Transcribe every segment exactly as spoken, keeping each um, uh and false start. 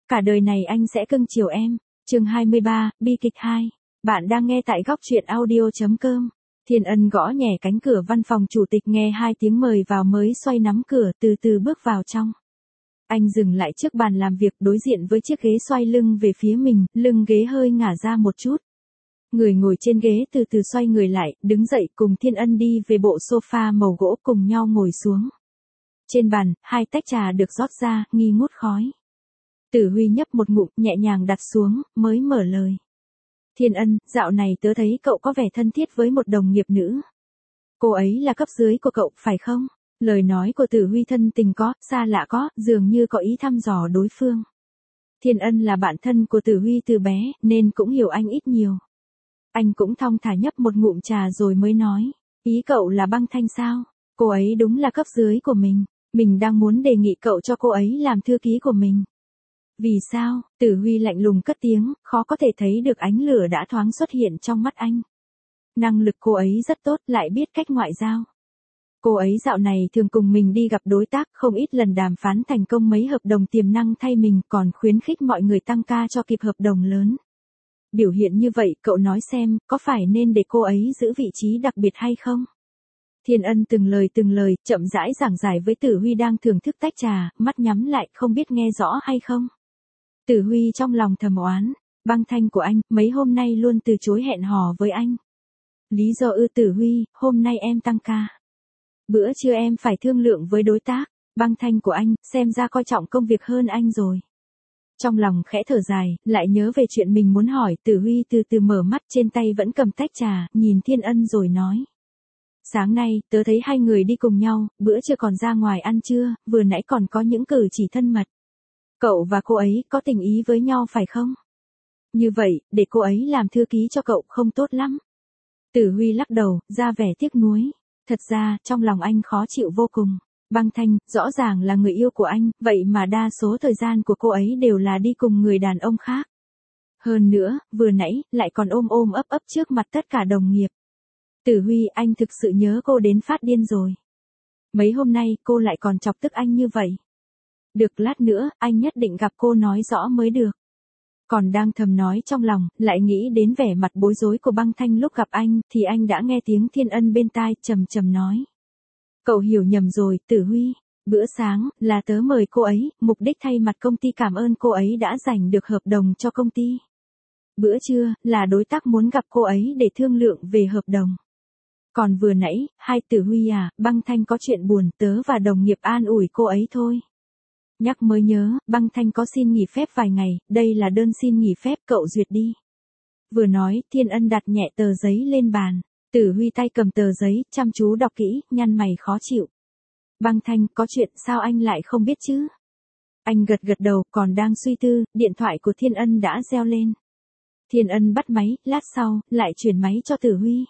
cả đời này anh sẽ cưng chiều em. Chương hai mươi ba, bi kịch hai. Bạn đang nghe tại góc truyện audio chấm com. Thiên Ân gõ nhẹ cánh cửa văn phòng chủ tịch, nghe hai tiếng mời vào mới xoay nắm cửa, từ từ bước vào trong. Anh dừng lại trước bàn làm việc, đối diện với chiếc ghế, xoay lưng về phía mình, lưng ghế hơi ngả ra một chút. Người ngồi trên ghế từ từ xoay người lại, đứng dậy cùng Thiên Ân đi về bộ sofa màu gỗ, cùng nhau ngồi xuống. Trên bàn, hai tách trà được rót ra, nghi ngút khói. Tử Huy nhấp một ngụm, nhẹ nhàng đặt xuống, mới mở lời. Thiên Ân, dạo này tớ thấy cậu có vẻ thân thiết với một đồng nghiệp nữ. Cô ấy là cấp dưới của cậu, phải không? Lời nói của Tử Huy thân tình có, xa lạ có, dường như có ý thăm dò đối phương. Thiên Ân là bạn thân của Tử Huy từ bé, nên cũng hiểu anh ít nhiều. Anh cũng thong thả nhấp một ngụm trà rồi mới nói. Ý cậu là Băng Thanh sao? Cô ấy đúng là cấp dưới của mình. Mình đang muốn đề nghị cậu cho cô ấy làm thư ký của mình. Vì sao? Tử Huy lạnh lùng cất tiếng, khó có thể thấy được ánh lửa đã thoáng xuất hiện trong mắt anh. Năng lực cô ấy rất tốt, lại biết cách ngoại giao. Cô ấy dạo này thường cùng mình đi gặp đối tác, không ít lần đàm phán thành công mấy hợp đồng tiềm năng thay mình, còn khuyến khích mọi người tăng ca cho kịp hợp đồng lớn. Biểu hiện như vậy, cậu nói xem, có phải nên để cô ấy giữ vị trí đặc biệt hay không? Thiên Ân từng lời từng lời, chậm rãi giảng giải với Tử Huy đang thưởng thức tách trà, mắt nhắm lại, không biết nghe rõ hay không. Tử Huy trong lòng thầm oán, Băng Thanh của anh, mấy hôm nay luôn từ chối hẹn hò với anh. Lý do ư? Tử Huy, hôm nay em tăng ca. Bữa trưa em phải thương lượng với đối tác. Băng Thanh của anh, xem ra coi trọng công việc hơn anh rồi. Trong lòng khẽ thở dài, lại nhớ về chuyện mình muốn hỏi, Tử Huy từ từ mở mắt, trên tay vẫn cầm tách trà, nhìn Thiên Ân rồi nói. Sáng nay, tớ thấy hai người đi cùng nhau, bữa trưa còn ra ngoài ăn trưa, vừa nãy còn có những cử chỉ thân mật. Cậu và cô ấy có tình ý với nhau phải không? Như vậy, để cô ấy làm thư ký cho cậu không tốt lắm. Tử Huy lắc đầu, ra vẻ tiếc nuối. Thật ra, trong lòng anh khó chịu vô cùng. Băng Thanh, rõ ràng là người yêu của anh, vậy mà đa số thời gian của cô ấy đều là đi cùng người đàn ông khác. Hơn nữa, vừa nãy, lại còn ôm ôm ấp ấp trước mặt tất cả đồng nghiệp. Tử Huy, anh thực sự nhớ cô đến phát điên rồi. Mấy hôm nay, cô lại còn chọc tức anh như vậy. Được, lát nữa, anh nhất định gặp cô nói rõ mới được. Còn đang thầm nói trong lòng, lại nghĩ đến vẻ mặt bối rối của Băng Thanh lúc gặp anh, thì anh đã nghe tiếng Thiên Ân bên tai, trầm trầm nói. Cậu hiểu nhầm rồi, Tử Huy. Bữa sáng, là tớ mời cô ấy, mục đích thay mặt công ty cảm ơn cô ấy đã giành được hợp đồng cho công ty. Bữa trưa, là đối tác muốn gặp cô ấy để thương lượng về hợp đồng. Còn vừa nãy, hai Tử Huy à, Băng Thanh có chuyện buồn, tớ và đồng nghiệp an ủi cô ấy thôi. Nhắc mới nhớ, Băng Thanh có xin nghỉ phép vài ngày, đây là đơn xin nghỉ phép, cậu duyệt đi. Vừa nói, Thiên Ân đặt nhẹ tờ giấy lên bàn. Tử Huy tay cầm tờ giấy, chăm chú đọc kỹ, nhăn mày khó chịu. Băng Thanh, có chuyện sao anh lại không biết chứ? Anh gật gật đầu, còn đang suy tư, điện thoại của Thiên Ân đã reo lên. Thiên Ân bắt máy, lát sau, lại chuyển máy cho Tử Huy.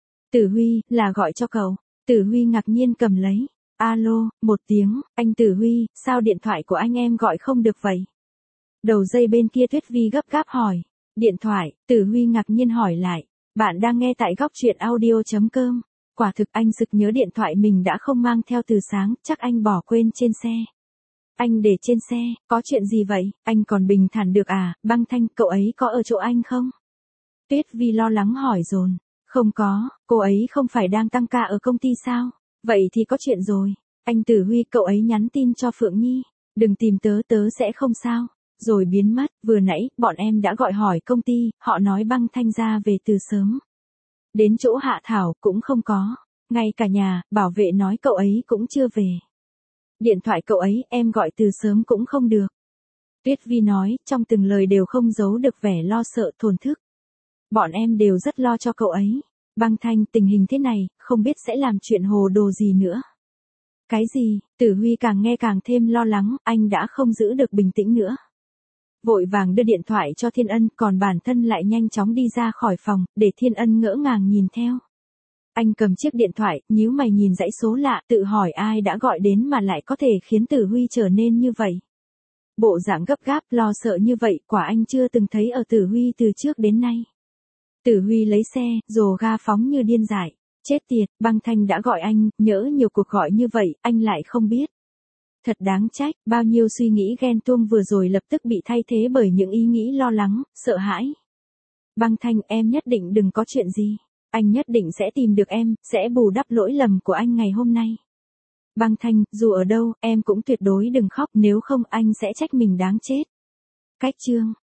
Tử Huy, là gọi cho cậu. Tử Huy ngạc nhiên cầm lấy. Alo, một tiếng, anh Tử Huy, sao điện thoại của anh em gọi không được vậy? Đầu dây bên kia Tuyết Vi gấp gáp hỏi. Điện thoại, Tử Huy ngạc nhiên hỏi lại. Bạn đang nghe tại góc truyện audio chấm com. Quả thực anh sực nhớ điện thoại mình đã không mang theo từ sáng, chắc anh bỏ quên trên xe. Anh để trên xe, có chuyện gì vậy? Anh còn bình thản được à? Băng Thanh, cậu ấy có ở chỗ anh không? Tuyết Vi lo lắng hỏi dồn. Không có, cô ấy không phải đang tăng ca ở công ty sao? Vậy thì có chuyện rồi. Anh Tử Huy, cậu ấy nhắn tin cho Phượng Nhi. Đừng tìm tớ, tớ sẽ không sao. Rồi biến mất, vừa nãy, bọn em đã gọi hỏi công ty, họ nói Băng Thanh ra về từ sớm. Đến chỗ Hạ Thảo, cũng không có. Ngay cả nhà, bảo vệ nói cậu ấy cũng chưa về. Điện thoại cậu ấy, em gọi từ sớm cũng không được. Tuyết Vi nói, trong từng lời đều không giấu được vẻ lo sợ, thổn thức. Bọn em đều rất lo cho cậu ấy. Băng Thanh, tình hình thế này, không biết sẽ làm chuyện hồ đồ gì nữa. Cái gì? Tử Huy càng nghe càng thêm lo lắng, anh đã không giữ được bình tĩnh nữa. Vội vàng đưa điện thoại cho Thiên Ân, còn bản thân lại nhanh chóng đi ra khỏi phòng, để Thiên Ân ngỡ ngàng nhìn theo. Anh cầm chiếc điện thoại, nhíu mày nhìn dãy số lạ, tự hỏi ai đã gọi đến mà lại có thể khiến Tử Huy trở nên như vậy. Bộ dạng gấp gáp, lo sợ như vậy, quả anh chưa từng thấy ở Tử Huy từ trước đến nay. Tử Huy lấy xe, rồ ga phóng như điên dại. Chết tiệt, Băng Thanh đã gọi anh, nhỡ nhiều cuộc gọi như vậy, anh lại không biết. Thật đáng trách, bao nhiêu suy nghĩ ghen tuông vừa rồi lập tức bị thay thế bởi những ý nghĩ lo lắng, sợ hãi. Băng Thanh, em nhất định đừng có chuyện gì. Anh nhất định sẽ tìm được em, sẽ bù đắp lỗi lầm của anh ngày hôm nay. Băng Thanh, dù ở đâu, em cũng tuyệt đối đừng khóc, nếu không anh sẽ trách mình đáng chết. Cách chương